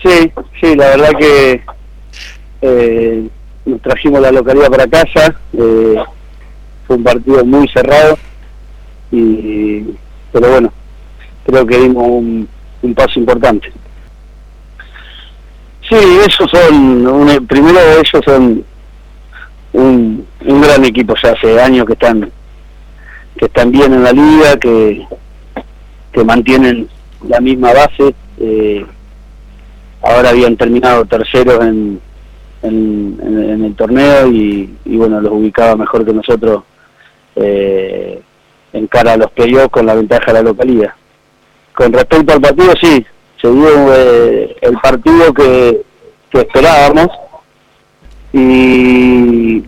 Sí, sí, la verdad que nos trajimos la localidad para casa, fue un partido muy cerrado, pero bueno, creo que dimos un paso importante. Sí, primero ellos son un gran equipo, ya hace años que están bien en la liga, que mantienen la misma base. Ahora habían terminado terceros en el torneo y bueno, los ubicaba mejor que nosotros en cara a los playoffs con la ventaja de la localidad. Con respecto al partido, sí, se dio el partido que esperábamos y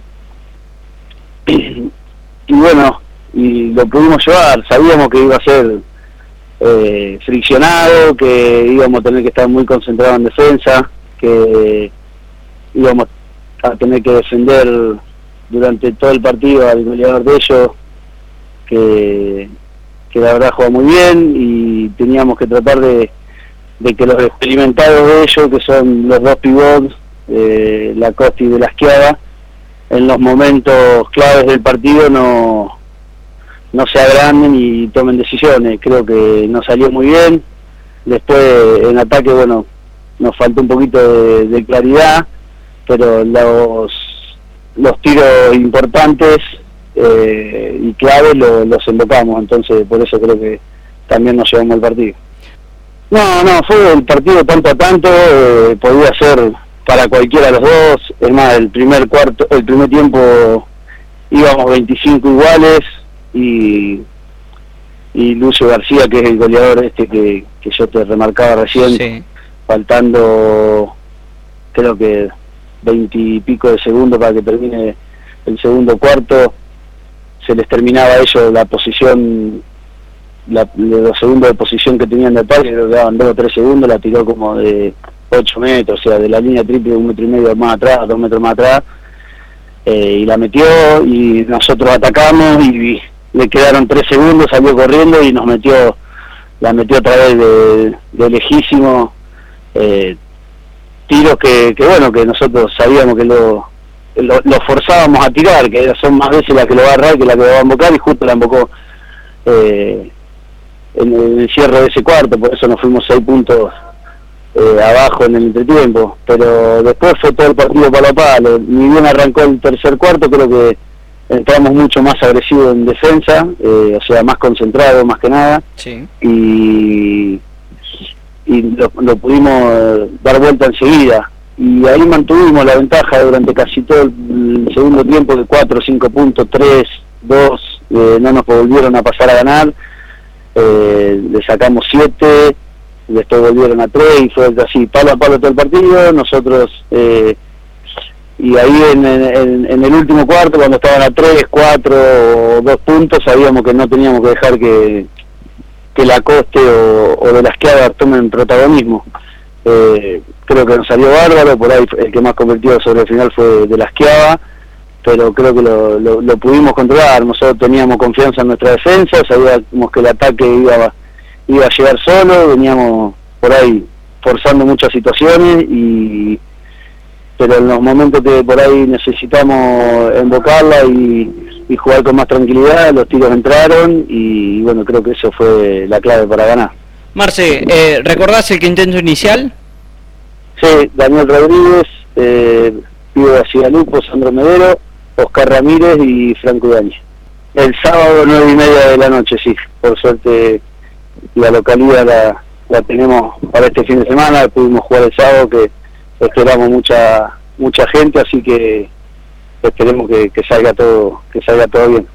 bueno, y lo pudimos llevar. Sabíamos que iba a ser friccionado, que íbamos a tener que estar muy concentrados en defensa, que íbamos a tener que defender durante todo el partido al goleador de ellos, que la verdad juega muy bien, y teníamos que tratar de que los experimentados de ellos, que son los dos pivots, Lacoste y Velasqueada, en los momentos claves del partido no se agranden y tomen decisiones. Creo que nos salió muy bien. Después en ataque, bueno, nos faltó un poquito de claridad, pero los tiros importantes y claves los embocamos, entonces por eso creo que también nos llevamos el partido. No, fue el partido tanto a tanto, podía ser para cualquiera de los dos. Es más, el primer tiempo íbamos 25 iguales, y Lucio García, que es el goleador que yo te remarcaba recién, sí, faltando creo que 20 y pico de segundos para que termine el segundo cuarto, se les terminaba a ellos la posición, los segundos de posición que tenían de ataque, creo que daban 2 o 3 segundos, la tiró como de 8 metros, o sea, de la línea triple 1,5 metros más atrás, 2 metros más atrás, y la metió, y nosotros atacamos, y le quedaron 3 segundos, salió corriendo y la metió otra vez de lejísimo, tiros que bueno, que nosotros sabíamos que lo forzábamos a tirar, que son más veces la que lo va a agarrar que la que lo va a embocar, y justo la embocó en el cierre de ese cuarto, por eso nos fuimos 6 puntos abajo en el entretiempo. Pero después fue todo el partido palo a palo. Ni bien arrancó el tercer cuarto, creo que entramos mucho más agresivos en defensa, o sea, más concentrados más que nada, sí, y lo pudimos dar vuelta enseguida, y ahí mantuvimos la ventaja durante casi todo el segundo tiempo, de 4 o 5 puntos, 3, 2, no nos volvieron a pasar a ganar, le sacamos 7, después volvieron a 3, y fue así palo a palo todo el partido. Nosotros y ahí en el último cuarto, cuando estaban a 3, 4 o 2 puntos, sabíamos que no teníamos que dejar que Lacoste o Velasqueada tomen protagonismo. Creo que nos salió bárbaro, por ahí el que más convirtió sobre el final fue Velasqueada, pero creo que lo pudimos controlar. Nosotros teníamos confianza en nuestra defensa, sabíamos que el ataque iba a llegar solo, veníamos por ahí forzando muchas situaciones, pero en los momentos que por ahí necesitamos embocarla y jugar con más tranquilidad, los tiros entraron, y bueno, creo que eso fue la clave para ganar. Marce, ¿recordás el quinteto inicial? Sí, Daniel Rodríguez, Pío García Lupo, Sandro Medero, Oscar Ramírez y Franco Ibañez. El sábado 9:30 de la noche, sí, por suerte la localidad la tenemos para este fin de semana. Pudimos jugar el sábado, que esperamos mucha gente, así que esperemos que salga todo bien.